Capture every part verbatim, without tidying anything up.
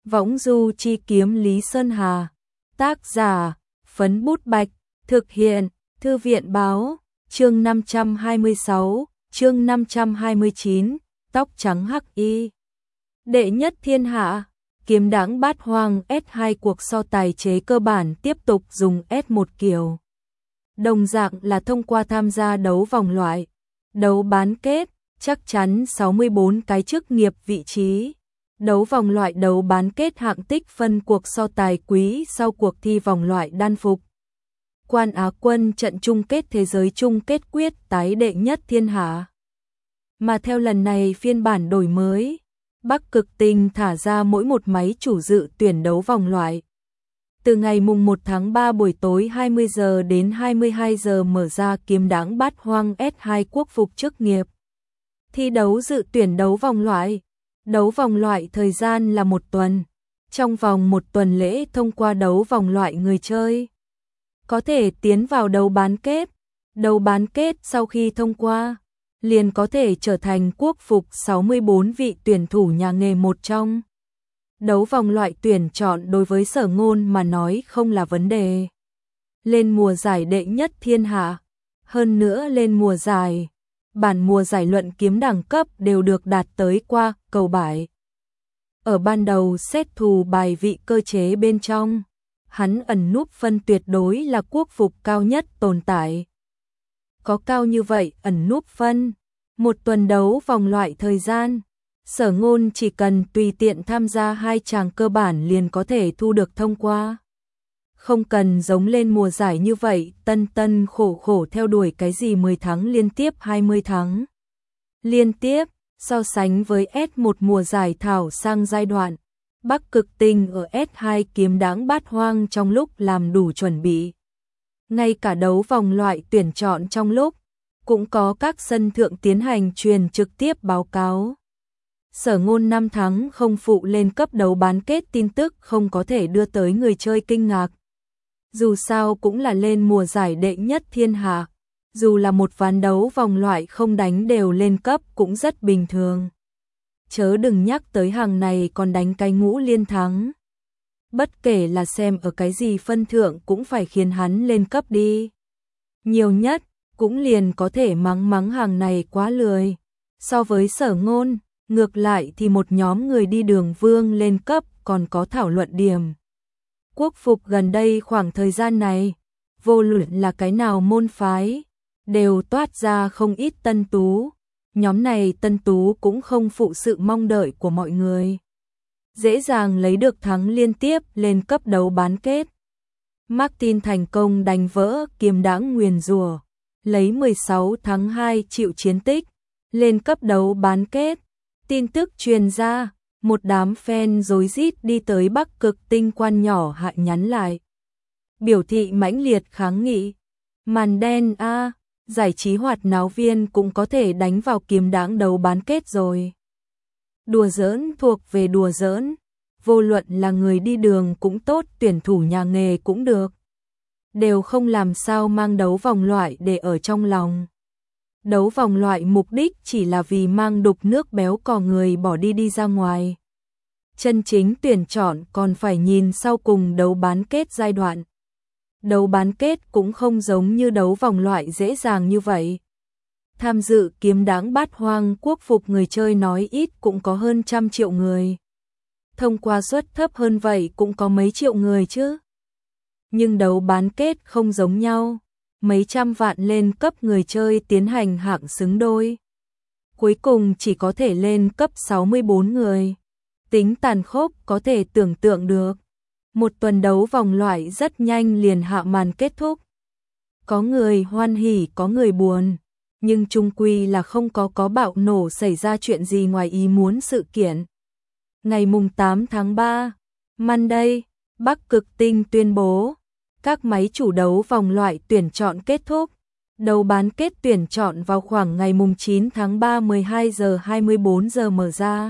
Võng du chi kiếm Lý Sơn Hà. Tác giả, Phấn Bút Bạch. Thực hiện, Thư viện Báo. Chương năm trăm hai mươi sáu, chương năm trăm hai mươi chín, tóc trắng hắc y. Đệ nhất thiên hạ, kiếm đãng bát hoang S hai cuộc so tài chế cơ bản tiếp tục dùng S một kiểu. Đồng dạng là thông qua tham gia đấu vòng loại, đấu bán kết, chắc chắn sáu mươi bốn cái chức nghiệp vị trí. Đấu vòng loại đấu bán kết hạng tích phân cuộc so tài quý sau cuộc thi vòng loại đan phục. Quan Á quân trận chung kết thế giới chung kết quyết tái đệ nhất thiên hạ. Mà theo lần này phiên bản đổi mới, Bắc Cực Tinh thả ra mỗi một máy chủ dự tuyển đấu vòng loại. Từ ngày mùng một tháng ba buổi tối hai mươi giờ đến hai mươi hai giờ mở ra kiếm đãng bát hoang S hai quốc phục chức nghiệp. Thi đấu dự tuyển đấu vòng loại. Đấu vòng loại thời gian là một tuần. Trong vòng một tuần lễ thông qua đấu vòng loại người chơi có thể tiến vào đấu bán kết. Đấu bán kết sau khi thông qua, liền có thể trở thành quốc phục sáu mươi bốn vị tuyển thủ nhà nghề một trong. Đấu vòng loại tuyển chọn đối với Sở Ngôn mà nói không là vấn đề. Lên mùa giải đệ nhất thiên hạ, hơn nữa lên mùa giải, bản mùa giải luận kiếm đẳng cấp đều được đạt tới qua cầu bãi. Ở ban đầu xét thù bài vị cơ chế bên trong, hắn ẩn núp phân tuyệt đối là quốc phục cao nhất tồn tại. Có cao như vậy ẩn núp phân, một tuần đấu vòng loại thời gian, Sở Ngôn chỉ cần tùy tiện tham gia hai chàng cơ bản liền có thể thu được thông qua. Không cần giống lên mùa giải như vậy, tân tân khổ khổ theo đuổi cái gì mười tháng liên tiếp hai mươi tháng. Liên tiếp, so sánh với S một mùa giải thảo sang giai đoạn, Bắc Cực Tinh ở S hai kiếm đãng bát hoang trong lúc làm đủ chuẩn bị. Ngay cả đấu vòng loại tuyển chọn trong lúc, cũng có các sân thượng tiến hành truyền trực tiếp báo cáo. Sở Ngôn năm tháng không phụ lên cấp đấu bán kết tin tức không có thể đưa tới người chơi kinh ngạc. Dù sao cũng là lên mùa giải đệ nhất thiên hạ, dù là một ván đấu vòng loại không đánh đều lên cấp cũng rất bình thường. Chớ đừng nhắc tới hàng này còn đánh cái ngũ liên thắng. Bất kể là xem ở cái gì phân thượng cũng phải khiến hắn lên cấp đi. Nhiều nhất, cũng liền có thể mắng mắng hàng này quá lười. So với Sở Ngôn, ngược lại thì một nhóm người đi đường vương lên cấp còn có thảo luận điểm. Quốc phục gần đây khoảng thời gian này, vô luận là cái nào môn phái, đều toát ra không ít tân tú. Nhóm này tân tú cũng không phụ sự mong đợi của mọi người. Dễ dàng lấy được thắng liên tiếp lên cấp đấu bán kết. Martin thành công đánh vỡ kiếm đãng nguyền rủa, lấy mười sáu tháng hai chịu chiến tích, lên cấp đấu bán kết. Tin tức truyền ra, một đám fan rối rít đi tới Bắc Cực Tinh quan nhỏ hạ nhắn lại. Biểu thị mãnh liệt kháng nghị. Màn đen a, à, giải trí hoạt náo viên cũng có thể đánh vào kiếm đãng đấu bán kết rồi. Đùa giỡn thuộc về đùa giỡn, vô luận là người đi đường cũng tốt, tuyển thủ nhà nghề cũng được. Đều không làm sao mang đấu vòng loại để ở trong lòng. Đấu vòng loại mục đích chỉ là vì mang đục nước béo cò người bỏ đi đi ra ngoài. Chân chính tuyển chọn còn phải nhìn sau cùng đấu bán kết giai đoạn. Đấu bán kết cũng không giống như đấu vòng loại dễ dàng như vậy. Tham dự kiếm đãng bát hoang quốc phục người chơi nói ít cũng có hơn trăm triệu người. Thông qua suất thấp hơn vậy cũng có mấy triệu người chứ. Nhưng đấu bán kết không giống nhau. Mấy trăm vạn lên cấp người chơi tiến hành hạng xứng đôi. Cuối cùng chỉ có thể lên cấp sáu mươi bốn người. Tính tàn khốc có thể tưởng tượng được. Một tuần đấu vòng loại rất nhanh liền hạ màn kết thúc. Có người hoan hỉ có người buồn. Nhưng chung quy là không có có bạo nổ xảy ra chuyện gì ngoài ý muốn sự kiện. Ngày mùng tám tháng ba, Monday, Bắc Cực Tinh tuyên bố. Các máy chủ đấu vòng loại tuyển chọn kết thúc. Đấu bán kết tuyển chọn vào khoảng ngày mùng chín tháng ba mười hai giờ hai mươi bốn giờ mở ra.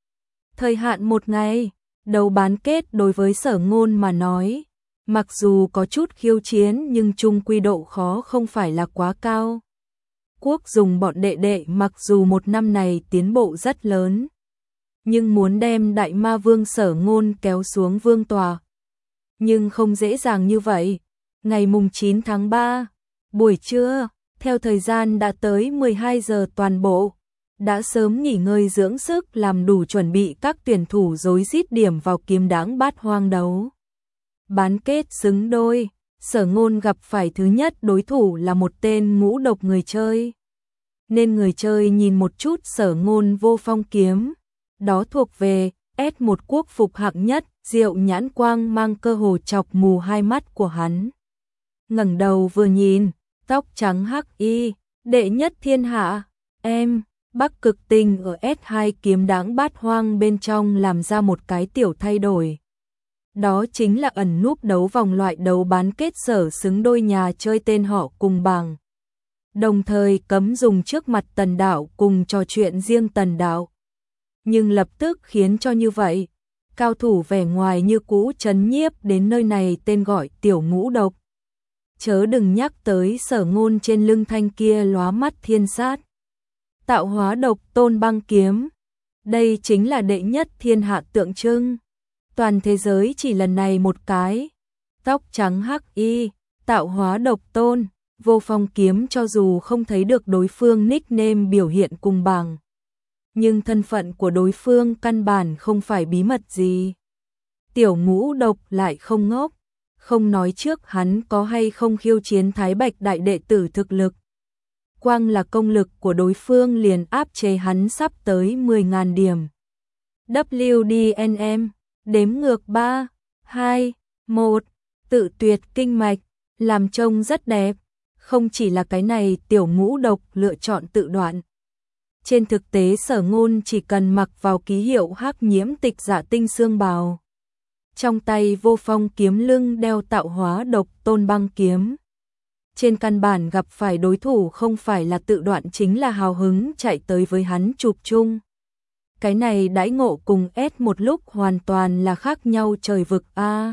Thời hạn một ngày, đấu bán kết đối với Sở Ngôn mà nói, mặc dù có chút khiêu chiến nhưng chung quy độ khó không phải là quá cao. Quốc dùng bọn đệ đệ mặc dù một năm này tiến bộ rất lớn. nhưng muốn đem đại ma vương Sở Ngôn kéo xuống vương tòa. Nhưng không dễ dàng như vậy. Ngày mùng chín tháng ba, buổi trưa, theo thời gian đã tới mười hai giờ toàn bộ, đã sớm nghỉ ngơi dưỡng sức làm đủ chuẩn bị các tuyển thủ rối rít điểm vào kiếm đãng bát hoang đấu. Bán kết xứng đôi, Sở Ngôn gặp phải thứ nhất đối thủ là một tên ngũ độc người chơi. Nên người chơi nhìn một chút Sở Ngôn vô phong kiếm, đó thuộc về S một quốc phục hạng nhất, diệu nhãn quang mang cơ hồ chọc mù hai mắt của hắn. Ngẩng đầu vừa nhìn, tóc trắng hắc y, đệ nhất thiên hạ, em, Bắc Cực Tinh ở S hai kiếm đãng bát hoang bên trong làm ra một cái tiểu thay đổi. Đó chính là ẩn núp đấu vòng loại đấu bán kết Sở xứng đôi nhà chơi tên họ cùng bảng. Đồng thời cấm dùng trước mặt Tần Đạo cùng trò chuyện riêng Tần Đạo. Nhưng lập tức khiến cho như vậy, cao thủ vẻ ngoài như cũ trấn nhiếp đến nơi này tên gọi tiểu ngũ độc. Chớ đừng nhắc tới Sở Ngôn trên lưng thanh kia lóa mắt thiên sát. Tạo hóa độc tôn băng kiếm. Đây chính là đệ nhất thiên hạ tượng trưng. Toàn thế giới chỉ lần này một cái. Tóc trắng hắc y, tạo hóa độc tôn, vô phong kiếm cho dù không thấy được đối phương nickname biểu hiện cùng bảng. Nhưng thân phận của đối phương căn bản không phải bí mật gì. Tiểu ngũ độc lại không ngốc, không nói trước hắn có hay không khiêu chiến Thái Bạch đại đệ tử thực lực. Quang là công lực của đối phương liền áp chế hắn sắp tới mười nghìn điểm. W D N M, đếm ngược ba, hai, một, tự tuyệt kinh mạch, làm trông rất đẹp. Không chỉ là cái này tiểu ngũ độc lựa chọn tự đoạn. Trên thực tế Sở Ngôn chỉ cần mặc vào ký hiệu hắc nhiễm tịch dạ tinh xương bào. Trong tay vô phong kiếm lưng đeo tạo hóa độc tôn băng kiếm. Trên căn bản gặp phải đối thủ không phải là tự đoạn chính là hào hứng chạy tới với hắn chụp chung. Cái này đãi ngộ cùng S một lúc hoàn toàn là khác nhau trời vực a.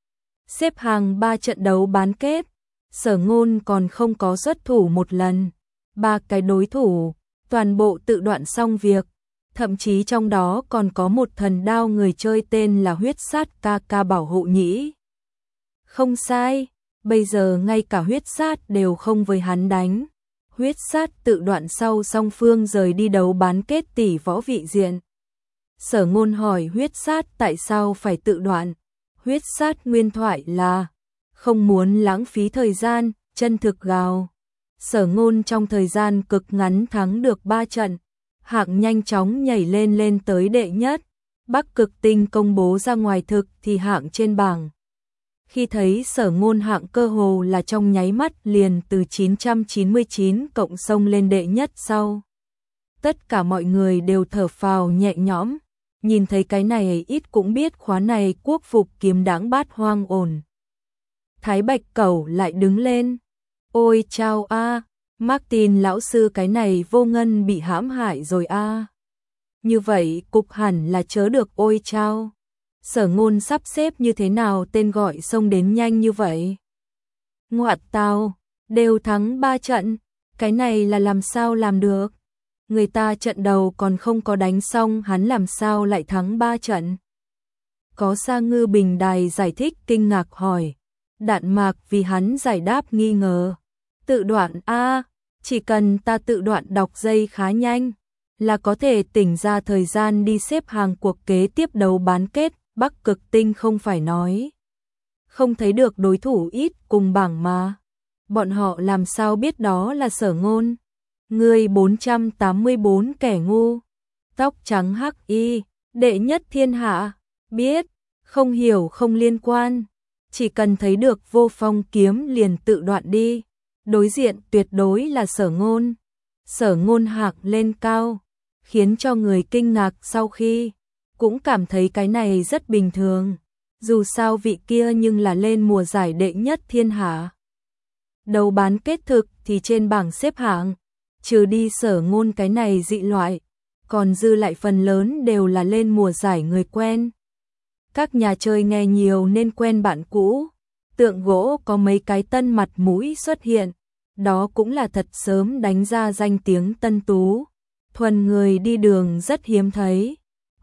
Xếp hàng ba trận đấu bán kết, Sở Ngôn còn không có xuất thủ một lần. Ba cái đối thủ, toàn bộ tự đoạn xong việc. Thậm chí trong đó còn có một thần đao người chơi tên là huyết sát ca ca bảo hộ nhĩ. Không sai, bây giờ ngay cả huyết sát đều không với hắn đánh. Huyết sát tự đoạn sau song phương rời đi đấu bán kết tỷ võ vị diện. Sở Ngôn hỏi huyết sát tại sao phải tự đoạn. Huyết sát nguyên thoại là không muốn lãng phí thời gian, chân thực gào. Sở Ngôn trong thời gian cực ngắn thắng được ba trận, hạng nhanh chóng nhảy lên lên tới đệ nhất. Bắc Cực Tinh công bố ra ngoài thực thì hạng trên bảng. Khi thấy Sở Ngôn hạng cơ hồ là trong nháy mắt liền từ chín trăm chín mươi chín cộng xông lên đệ nhất sau. Tất cả mọi người đều thở phào nhẹ nhõm, nhìn thấy cái này ít cũng biết khóa này quốc phục kiếm đãng bát hoang ổn. Thái Bạch Cẩu lại đứng lên. Ôi chao a, Martin lão sư cái này vô ngân bị hãm hại rồi a. Như vậy cục hẳn là chớ được ôi chao. Sở Ngôn sắp xếp như thế nào tên gọi xông đến nhanh như vậy? Ngoạt tao, đều thắng ba trận, cái này là làm sao làm được? Người ta trận đầu còn không có đánh xong hắn làm sao lại thắng ba trận? Có Sa Ngư Bình Đài giải thích kinh ngạc hỏi. Đạn Mạc vì hắn giải đáp nghi ngờ. Tự đoạn a, chỉ cần ta tự đoạn đọc dây khá nhanh là có thể tỉnh ra thời gian đi xếp hàng cuộc kế tiếp đấu bán kết. Bắc Cực Tinh không phải nói không thấy được đối thủ ít cùng bảng mà. Bọn họ làm sao biết đó là Sở Ngôn? Người bốn trăm tám mươi bốn kẻ ngu. Tóc trắng hắc y, đệ nhất thiên hạ. Biết, không hiểu không liên quan. Chỉ cần thấy được vô phong kiếm liền tự đoạn đi. Đối diện tuyệt đối là Sở Ngôn. Sở Ngôn hạng lên cao, khiến cho người kinh ngạc sau khi cũng cảm thấy cái này rất bình thường. Dù sao vị kia nhưng là lên mùa giải đệ nhất thiên hạ. Đấu bán kết thực thì trên bảng xếp hạng, trừ đi Sở Ngôn cái này dị loại, còn dư lại phần lớn đều là lên mùa giải người quen. Các nhà chơi nghe nhiều nên quen bạn cũ, tượng gỗ có mấy cái tân mặt mũi xuất hiện, đó cũng là thật sớm đánh ra danh tiếng tân tú. Thuần người đi đường rất hiếm thấy.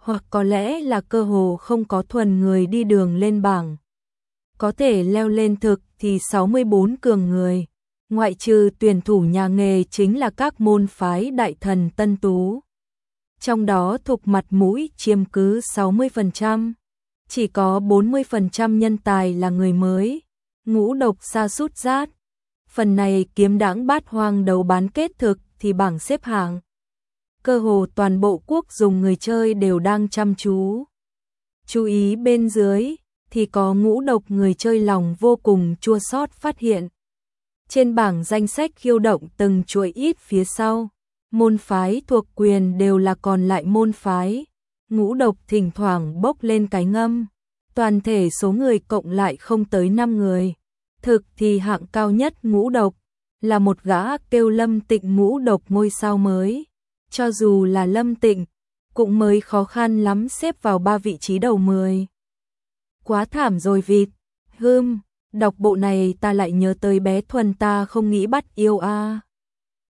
hoặc có lẽ là cơ hồ không có thuần người đi đường lên bảng. Có thể leo lên thực thì sáu mươi bốn cường người, ngoại trừ tuyển thủ nhà nghề chính là các môn phái đại thần tân tú. Trong đó Thục Mặt Mũi chiếm cứ sáu mươi phần trăm, chỉ có bốn mươi phần trăm nhân tài là người mới. Ngũ Độc Sa Sút Rát. Phần này Kiếm Đãng Bát Hoang đấu bán kết thực thì bảng xếp hạng. Cơ hồ toàn bộ quốc dùng người chơi đều đang chăm chú. Chú ý bên dưới thì có ngũ độc người chơi lòng vô cùng chua xót phát hiện. Trên bảng danh sách khiêu động từng chuỗi ít phía sau, môn phái thuộc quyền đều là còn lại môn phái. Ngũ độc thỉnh thoảng bốc lên cái ngâm, toàn thể số người cộng lại không tới năm người. Thực thì hạng cao nhất ngũ độc là một gã kêu Lâm Tịnh, ngũ độc ngôi sao mới. Cho dù là Lâm Tịnh, cũng mới khó khăn lắm xếp vào ba vị trí đầu mười. Quá thảm rồi vịt. Hưm, đọc bộ này ta lại nhớ tới bé Thuần ta không nghĩ bắt yêu a. À.